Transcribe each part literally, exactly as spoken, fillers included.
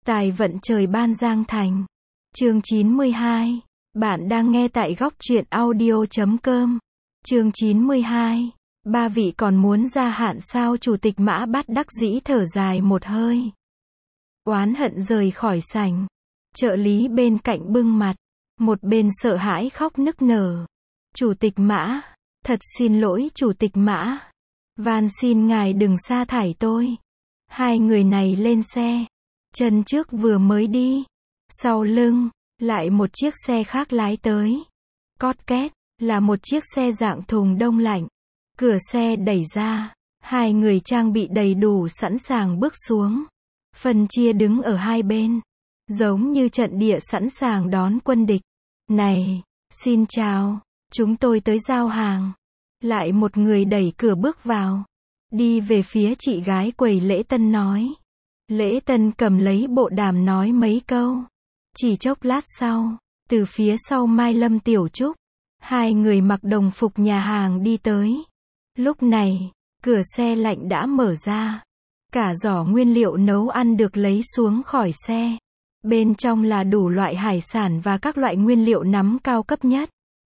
Tài vận trời ban Giang Thành. Chương chín mươi hai. Bạn đang nghe tại góc truyện audio chấm com. Chương chín mươi hai. Ba vị còn muốn gia hạn sao? Chủ tịch Mã bất đắc dĩ thở dài một hơi. Oán hận rời khỏi sảnh. Trợ lý bên cạnh bưng mặt, một bên sợ hãi khóc nức nở. Chủ tịch Mã, thật xin lỗi Chủ tịch Mã. Van xin ngài đừng sa thải tôi. Hai người này lên xe. Chân trước vừa mới đi. Sau lưng, lại một chiếc xe khác lái tới. Cót két, là một chiếc xe dạng thùng đông lạnh. Cửa xe đẩy ra. Hai người trang bị đầy đủ sẵn sàng bước xuống. Phân chia đứng ở hai bên. Giống như trận địa sẵn sàng đón quân địch. Này, xin chào, chúng tôi tới giao hàng. Lại một người đẩy cửa bước vào. Đi về phía chị gái quầy lễ tân nói. Lễ tân cầm lấy bộ đàm nói mấy câu. Chỉ chốc lát sau, từ phía sau Mai Lâm Tiểu Trúc, hai người mặc đồng phục nhà hàng đi tới. Lúc này, cửa xe lạnh đã mở ra. Cả giỏ nguyên liệu nấu ăn được lấy xuống khỏi xe. Bên trong là đủ loại hải sản và các loại nguyên liệu nắm cao cấp nhất.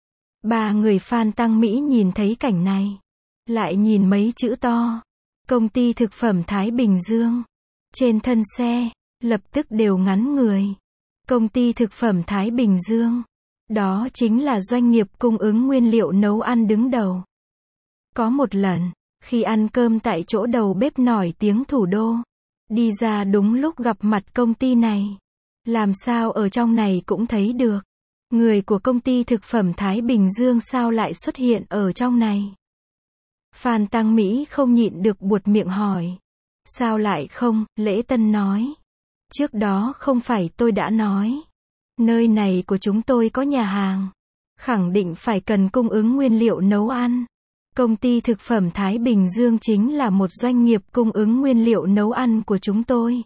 Ba người Phan Tăng Mỹ nhìn thấy cảnh này. Lại nhìn mấy chữ to. Công ty thực phẩm Thái Bình Dương. Trên thân xe, lập tức đều ngắn người. Công ty thực phẩm Thái Bình Dương. Đó chính là doanh nghiệp cung ứng nguyên liệu nấu ăn đứng đầu. Có một lần, khi ăn cơm tại chỗ đầu bếp nổi tiếng thủ đô, đi ra đúng lúc gặp mặt công ty này. Làm sao ở trong này cũng thấy được. Người của công ty thực phẩm Thái Bình Dương sao lại xuất hiện ở trong này? Phan Tăng Mỹ không nhịn được buột miệng hỏi. Sao lại không? Lễ Tân nói. Trước đó không phải tôi đã nói. Nơi này của chúng tôi có nhà hàng. Khẳng định phải cần cung ứng nguyên liệu nấu ăn. Công ty thực phẩm Thái Bình Dương chính là một doanh nghiệp cung ứng nguyên liệu nấu ăn của chúng tôi.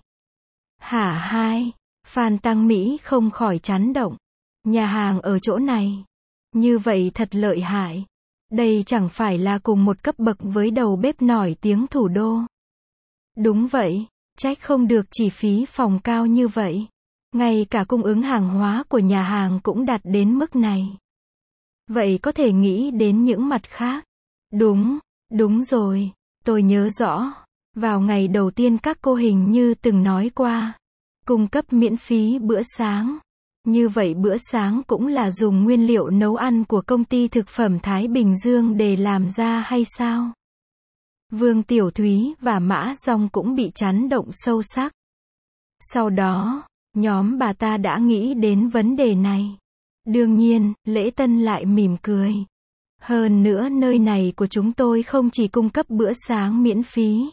Hả hai? Phan Tăng Mỹ không khỏi chấn động. Nhà hàng ở chỗ này. Như vậy thật lợi hại. Đây chẳng phải là cùng một cấp bậc với đầu bếp nổi tiếng thủ đô. Đúng vậy, trách không được chi phí phòng cao như vậy. Ngay cả cung ứng hàng hóa của nhà hàng cũng đạt đến mức này. Vậy có thể nghĩ đến những mặt khác. Đúng, đúng rồi, tôi nhớ rõ. Vào ngày đầu tiên các cô hình như từng nói qua. Cung cấp miễn phí bữa sáng. Như vậy bữa sáng cũng là dùng nguyên liệu nấu ăn của công ty thực phẩm Thái Bình Dương để làm ra hay sao? Vương Tiểu Thúy và Mã Dong cũng bị chấn động sâu sắc. Sau đó, nhóm bà ta đã nghĩ đến vấn đề này. Đương nhiên, Lễ Tân lại mỉm cười. Hơn nữa nơi này của chúng tôi không chỉ cung cấp bữa sáng miễn phí.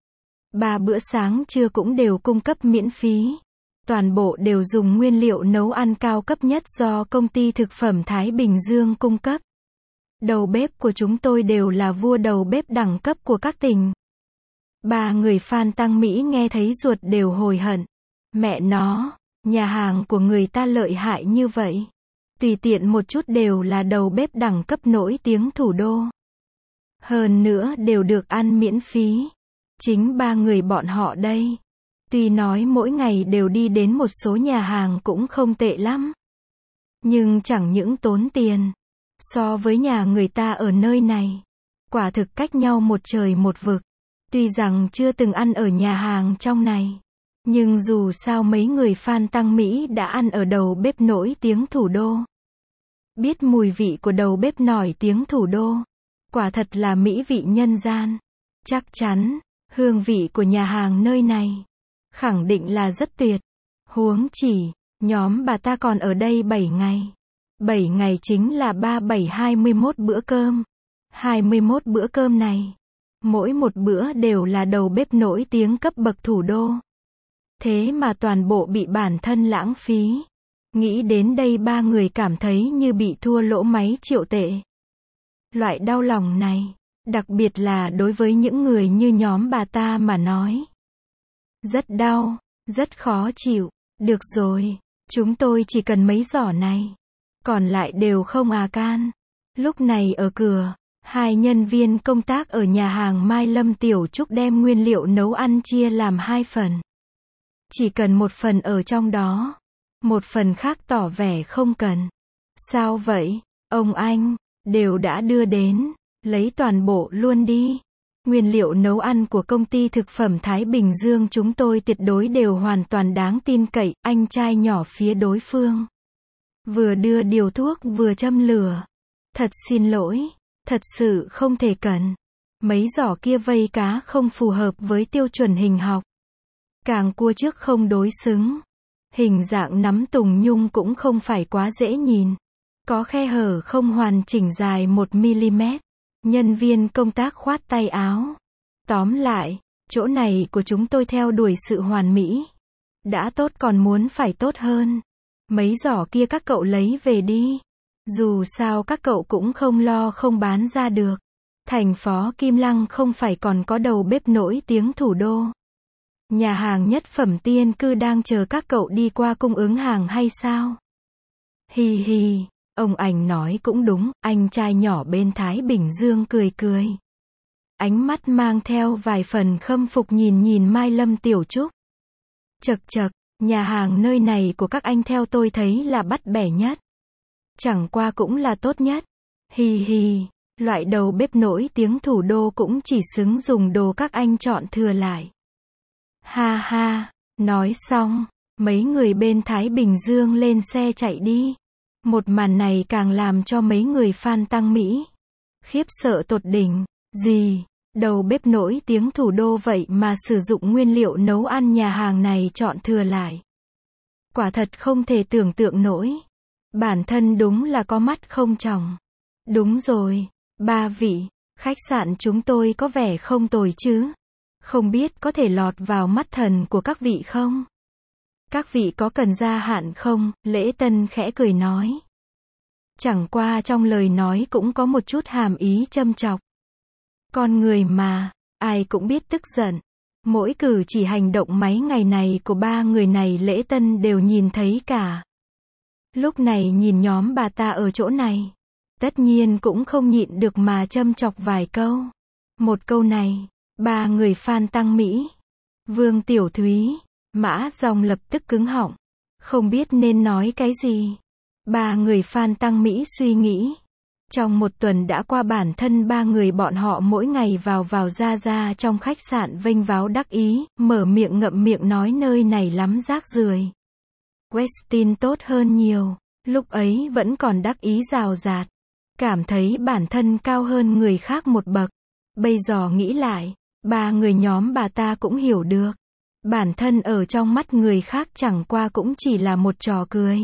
Ba bữa sáng trưa cũng đều cung cấp miễn phí. Toàn bộ đều dùng nguyên liệu nấu ăn cao cấp nhất do công ty thực phẩm Thái Bình Dương cung cấp. Đầu bếp của chúng tôi đều là vua đầu bếp đẳng cấp của các tỉnh. Ba người Phan Tăng Mỹ nghe thấy ruột đều hồi hận. Mẹ nó, nhà hàng của người ta lợi hại như vậy. Tùy tiện một chút đều là đầu bếp đẳng cấp nổi tiếng thủ đô. Hơn nữa đều được ăn miễn phí. Chính ba người bọn họ đây. Tuy nói mỗi ngày đều đi đến một số nhà hàng cũng không tệ lắm. Nhưng chẳng những tốn tiền. So với nhà người ta ở nơi này. Quả thực cách nhau một trời một vực. Tuy rằng chưa từng ăn ở nhà hàng trong này. Nhưng dù sao mấy người Phan Tăng Mỹ đã ăn ở đầu bếp nổi tiếng thủ đô. Biết mùi vị của đầu bếp nổi tiếng thủ đô. Quả thật là mỹ vị nhân gian. Chắc chắn, hương vị của nhà hàng nơi này. Khẳng định là rất tuyệt. Huống chỉ, nhóm bà ta còn ở đây bảy ngày. bảy ngày chính là ba bảy hai mươi mốt bữa cơm. hai mươi mốt bữa cơm này. Mỗi một bữa đều là đầu bếp nổi tiếng cấp bậc thủ đô. Thế mà toàn bộ bị bản thân lãng phí. Nghĩ đến đây ba người cảm thấy như bị thua lỗ mấy triệu tệ. Loại đau lòng này, đặc biệt là đối với những người như nhóm bà ta mà nói. Rất đau, rất khó chịu. Được rồi, chúng tôi chỉ cần mấy giỏ này. Còn lại đều không à can. Lúc này ở cửa, hai nhân viên công tác ở nhà hàng Mai Lâm Tiểu Trúc đem nguyên liệu nấu ăn chia làm hai phần. Chỉ cần một phần ở trong đó. Một phần khác tỏ vẻ không cần. Sao vậy, ông anh? Đều đã đưa đến. Lấy toàn bộ luôn đi. Nguyên liệu nấu ăn của công ty thực phẩm Thái Bình Dương chúng tôi tuyệt đối đều hoàn toàn đáng tin cậy, anh trai nhỏ phía đối phương. Vừa đưa điều thuốc vừa châm lửa. Thật xin lỗi, thật sự không thể cần. Mấy giỏ kia vây cá không phù hợp với tiêu chuẩn hình học. Càng cua trước không đối xứng. Hình dạng nắm tùng nhung cũng không phải quá dễ nhìn. Có khe hở không hoàn chỉnh dài một mi-li-mét. Nhân viên công tác khoát tay áo. Tóm lại, chỗ này của chúng tôi theo đuổi sự hoàn mỹ. Đã tốt còn muốn phải tốt hơn. Mấy giỏ kia các cậu lấy về đi. Dù sao các cậu cũng không lo không bán ra được. Thành phố Kim Lăng không phải còn có đầu bếp nổi tiếng thủ đô. Nhà hàng nhất phẩm Tiên Cư đang chờ các cậu đi qua cung ứng hàng hay sao? Hì hì, ông ảnh nói cũng đúng, anh trai nhỏ bên Thái Bình Dương cười cười. Ánh mắt mang theo vài phần khâm phục nhìn nhìn Mai Lâm Tiểu Trúc. Chậc chậc, nhà hàng nơi này của các anh theo tôi thấy là bắt bẻ nhất. Chẳng qua cũng là tốt nhất. Hì hì, loại đầu bếp nổi tiếng thủ đô cũng chỉ xứng dùng đồ các anh chọn thừa lại. Ha ha, nói xong, mấy người bên Thái Bình Dương lên xe chạy đi. Một màn này càng làm cho mấy người fan Tăng Mỹ khiếp sợ tột đỉnh. Gì? Đầu bếp nổi tiếng thủ đô vậy mà sử dụng nguyên liệu nấu ăn nhà hàng này chọn thừa lại. Quả thật không thể tưởng tượng nổi. Bản thân đúng là có mắt không tròng. Đúng rồi, ba vị, khách sạn chúng tôi có vẻ không tồi chứ. Không biết có thể lọt vào mắt thần của các vị không? Các vị có cần gia hạn không? Lễ Tân khẽ cười nói. Chẳng qua trong lời nói cũng có một chút hàm ý châm chọc. Con người mà, ai cũng biết tức giận. Mỗi cử chỉ hành động mấy ngày này của ba người này Lễ Tân đều nhìn thấy cả. Lúc này nhìn nhóm bà ta ở chỗ này. Tất nhiên cũng không nhịn được mà châm chọc vài câu. Một câu này, ba người fan Tăng Mỹ. Vương Tiểu Thúy, Mã Dòng lập tức cứng họng. Không biết nên nói cái gì. Ba người fan Tăng Mỹ suy nghĩ. Trong một tuần đã qua bản thân ba người bọn họ mỗi ngày vào vào ra ra trong khách sạn vênh váo đắc ý, mở miệng ngậm miệng nói nơi này lắm rác rưởi. Westin tốt hơn nhiều, lúc ấy vẫn còn đắc ý rào rạt. Cảm thấy bản thân cao hơn người khác một bậc. Bây giờ nghĩ lại, ba người nhóm bà ta cũng hiểu được. Bản thân ở trong mắt người khác chẳng qua cũng chỉ là một trò cười.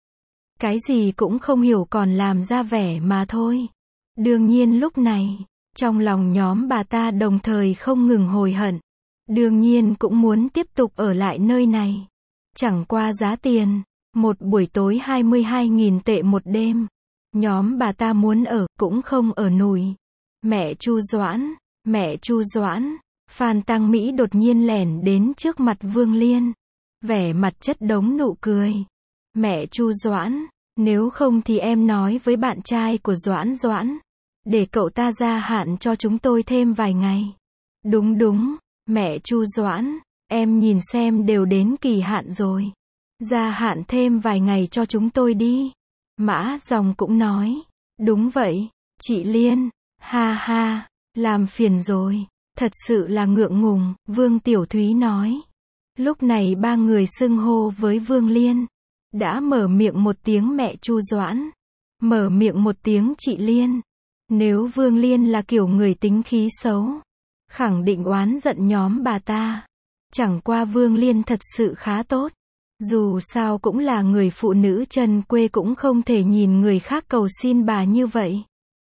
Cái gì cũng không hiểu còn làm ra vẻ mà thôi. Đương nhiên lúc này, trong lòng nhóm bà ta đồng thời không ngừng hối hận. Đương nhiên cũng muốn tiếp tục ở lại nơi này. Chẳng qua giá tiền, một buổi tối hai mươi hai nghìn tệ một đêm. Nhóm bà ta muốn ở, cũng không ở nổi. Mẹ Chu Doãn, mẹ Chu Doãn, Phan Tăng Mỹ đột nhiên lẻn đến trước mặt Vương Liên. Vẻ mặt chất đống nụ cười. Mẹ Chu Doãn, nếu không thì em nói với bạn trai của Doãn Doãn. Để cậu ta gia hạn cho chúng tôi thêm vài ngày. Đúng đúng, mẹ Chu Doãn, em nhìn xem đều đến kỳ hạn rồi. Gia hạn thêm vài ngày cho chúng tôi đi. Mã Dòng cũng nói. Đúng vậy, chị Liên, ha ha, làm phiền rồi. Thật sự là ngượng ngùng, Vương Tiểu Thúy nói. Lúc này ba người xưng hô với Vương Liên. Đã mở miệng một tiếng mẹ Chu Doãn. Mở miệng một tiếng chị Liên. Nếu Vương Liên là kiểu người tính khí xấu, khẳng định oán giận nhóm bà ta. Chẳng qua Vương Liên thật sự khá tốt. Dù sao cũng là người phụ nữ chân quê cũng không thể nhìn người khác cầu xin bà như vậy.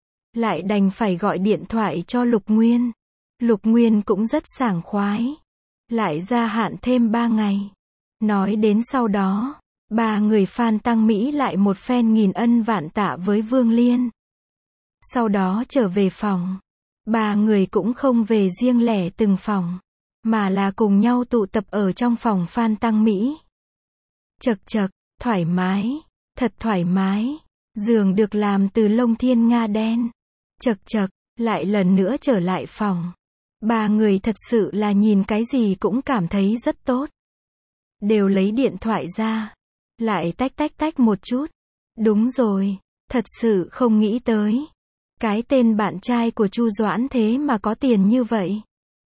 Lại đành phải gọi điện thoại cho Lục Nguyên. Lục Nguyên cũng rất sảng khoái. Lại gia hạn thêm ba ngày. Nói đến sau đó, ba người fan Tăng Mỹ lại một phen nghìn ân vạn tạ với Vương Liên. Sau đó trở về phòng. Ba người cũng không về riêng lẻ từng phòng, mà là cùng nhau tụ tập ở trong phòng fan Tăng Mỹ. Chậc chậc, thoải mái, thật thoải mái. Giường được làm từ lông thiên nga đen. Chậc chậc, lại lần nữa trở lại phòng. Ba người thật sự là nhìn cái gì cũng cảm thấy rất tốt. đều lấy điện thoại ra, lại tách tách tách một chút. Đúng rồi, thật sự không nghĩ tới. Cái tên bạn trai của Chu Doãn thế mà có tiền như vậy.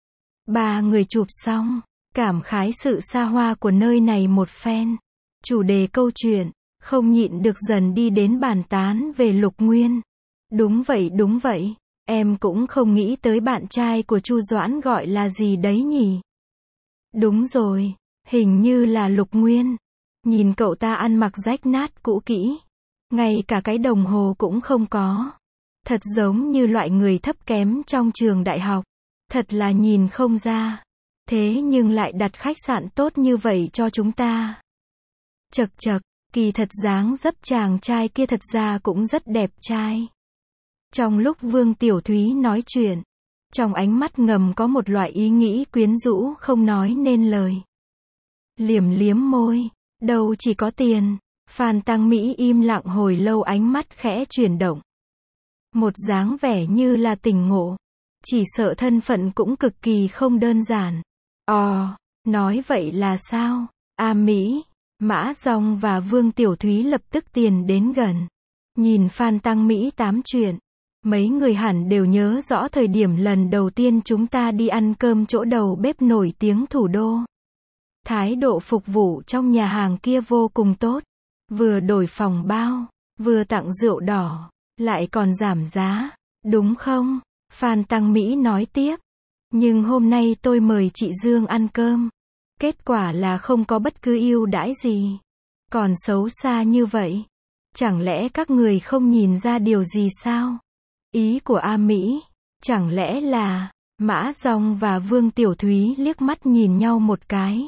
Ba người chụp xong, cảm khái sự xa hoa của nơi này một phen. Chủ đề câu chuyện, không nhịn được dần đi đến bàn tán về Lục Nguyên. Đúng vậy đúng vậy, em cũng không nghĩ tới bạn trai của Chu Doãn gọi là gì đấy nhỉ. Đúng rồi, hình như là Lục Nguyên. Nhìn cậu ta ăn mặc rách nát cũ kỹ, ngay cả cái đồng hồ cũng không có. Thật giống như loại người thấp kém trong trường đại học. Thật là nhìn không ra. Thế nhưng lại đặt khách sạn tốt như vậy cho chúng ta. Chật chật, kỳ thật dáng dấp chàng trai kia thật ra cũng rất đẹp trai. Trong lúc Vương Tiểu Thúy nói chuyện, trong ánh mắt ngầm có một loại ý nghĩ quyến rũ không nói nên lời. Liềm liếm môi, đâu chỉ có tiền. Phan Tăng Mỹ im lặng hồi lâu, ánh mắt khẽ chuyển động. Một dáng vẻ như là tỉnh ngộ. Chỉ sợ thân phận cũng cực kỳ không đơn giản. Ồ, nói vậy là sao? A Mỹ, Mã Dòng và Vương Tiểu Thúy lập tức tiến đến gần. Nhìn Phan Tăng Mỹ tám chuyện. Mấy người hẳn đều nhớ rõ thời điểm lần đầu tiên chúng ta đi ăn cơm chỗ đầu bếp nổi tiếng thủ đô. Thái độ phục vụ trong nhà hàng kia vô cùng tốt. Vừa đổi phòng bao, vừa tặng rượu đỏ, lại còn giảm giá. Đúng không? Phan Tăng Mỹ nói tiếp. Nhưng hôm nay tôi mời chị Dương ăn cơm. Kết quả là không có bất cứ ưu đãi gì. Còn xấu xa như vậy. Chẳng lẽ các người không nhìn ra điều gì sao? Ý của A Mỹ, chẳng lẽ là... Mã Dòng và Vương Tiểu Thúy liếc mắt nhìn nhau một cái.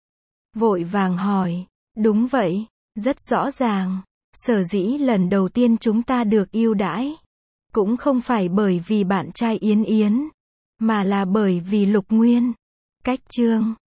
Vội vàng hỏi. Đúng vậy, rất rõ ràng. Sở dĩ lần đầu tiên chúng ta được ưu đãi. Cũng không phải bởi vì bạn trai Yến Yến, mà là bởi vì Lục Nguyên. Cách Trương,